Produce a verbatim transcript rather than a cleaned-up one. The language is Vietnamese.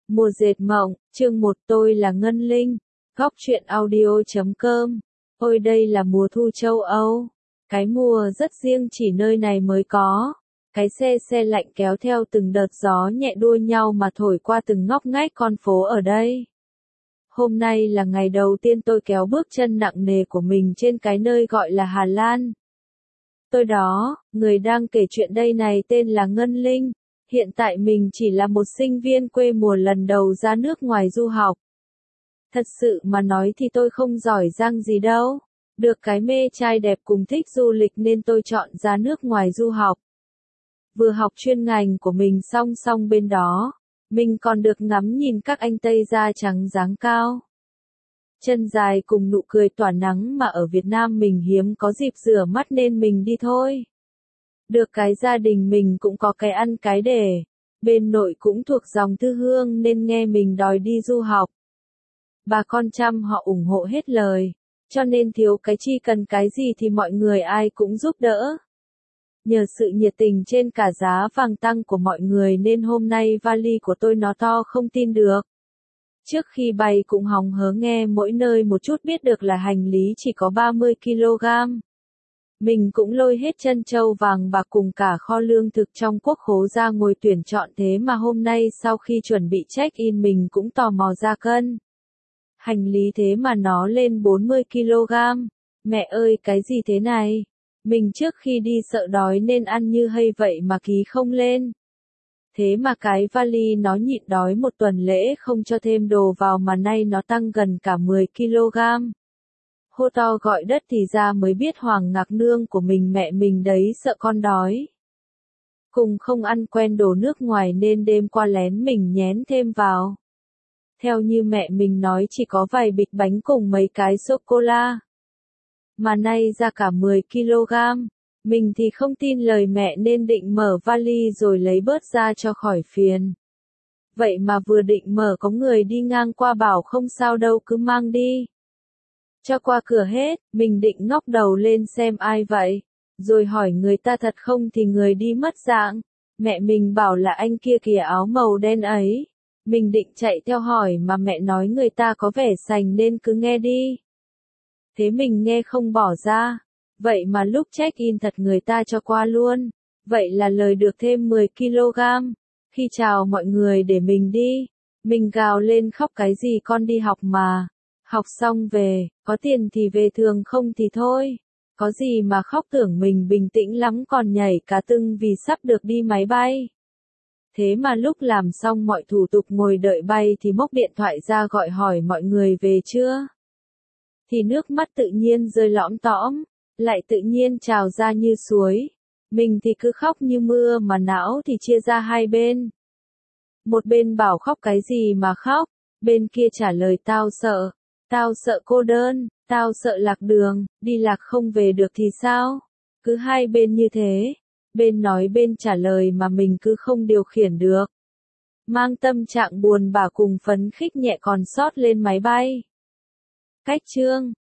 Mùa dệt mộng, chương một. Tôi là Ngân Linh. Góc truyện audio chấm com. Ôi đây là mùa thu châu Âu. Cái mùa rất riêng chỉ nơi này mới có. Cái xe xe lạnh kéo theo từng đợt gió nhẹ đua nhau mà thổi qua từng ngóc ngách con phố ở đây. Hôm nay là ngày đầu tiên tôi kéo bước chân nặng nề của mình trên cái nơi gọi là Hà Lan. Tôi đó, người đang kể chuyện đây này tên là Ngân Linh. Hiện tại mình chỉ là một sinh viên quê mùa lần đầu ra nước ngoài du học. Thật sự mà nói thì tôi không giỏi giang gì đâu. Được cái mê trai đẹp cùng thích du lịch nên tôi chọn ra nước ngoài du học. Vừa học chuyên ngành của mình song song bên đó, mình còn được ngắm nhìn các anh Tây da trắng dáng cao. Chân dài cùng nụ cười tỏa nắng mà ở Việt Nam mình hiếm có dịp rửa mắt nên mình đi thôi. Được cái gia đình mình cũng có cái ăn cái để. Bên nội cũng thuộc dòng thư hương nên nghe mình đòi đi du học. Bà con chăm họ ủng hộ hết lời. Cho nên thiếu cái chi cần cái gì thì mọi người ai cũng giúp đỡ. Nhờ sự nhiệt tình trên cả giá vàng tăng của mọi người nên hôm nay vali của tôi nó to không tin được. Trước khi bay cũng hóng hớn nghe mỗi nơi một chút biết được là hành lý chỉ có ba mươi ki lô gam. Mình cũng lôi hết chân châu vàng bạc cùng cả kho lương thực trong quốc khố ra ngồi tuyển chọn thế mà hôm nay sau khi chuẩn bị check-in mình cũng tò mò ra cân. Hành lý thế mà nó lên bốn mươi ki lô gam. Mẹ ơi cái gì thế này? Mình trước khi đi sợ đói nên ăn như hay vậy mà ký không lên. Thế mà cái vali nó nhịn đói một tuần lễ không cho thêm đồ vào mà nay nó tăng gần cả mười ki lô gam. Hô to gọi đất thì ra mới biết Hoàng Ngạc Nương của mình mẹ mình đấy sợ con đói. Cùng không ăn quen đồ nước ngoài nên đêm qua lén mình nhén thêm vào. Theo như mẹ mình nói chỉ có vài bịch bánh cùng mấy cái sô-cô-la. Mà nay ra cả mười ki lô gam. Mình thì không tin lời mẹ nên định mở vali rồi lấy bớt ra cho khỏi phiền. Vậy mà vừa định mở có người đi ngang qua bảo không sao đâu cứ mang đi. Cho qua cửa hết, mình định ngóc đầu lên xem ai vậy. Rồi hỏi người ta thật không thì người đi mất dạng. Mẹ mình bảo là anh kia kìa áo màu đen ấy. Mình định chạy theo hỏi mà mẹ nói người ta có vẻ sành nên cứ nghe đi. Thế mình nghe không bỏ ra. Vậy mà lúc check-in thật người ta cho qua luôn. Vậy là lời được thêm mười ki lô gam. Khi chào mọi người để mình đi. Mình gào lên khóc cái gì con đi học mà. Học xong về, có tiền thì về thường không thì thôi. Có gì mà khóc tưởng mình bình tĩnh lắm còn nhảy cả tưng vì sắp được đi máy bay. Thế mà lúc làm xong mọi thủ tục ngồi đợi bay thì móc điện thoại ra gọi hỏi mọi người về chưa. Thì nước mắt tự nhiên rơi lõm tõm, lại tự nhiên trào ra như suối. Mình thì cứ khóc như mưa mà não thì chia ra hai bên. Một bên bảo khóc cái gì mà khóc, bên kia trả lời tao sợ. Tao sợ cô đơn, tao sợ lạc đường, đi lạc không về được thì sao? Cứ hai bên như thế, bên nói bên trả lời mà mình cứ không điều khiển được. Mang tâm trạng buồn bã cùng phấn khích nhẹ còn sót lên máy bay. Cách chương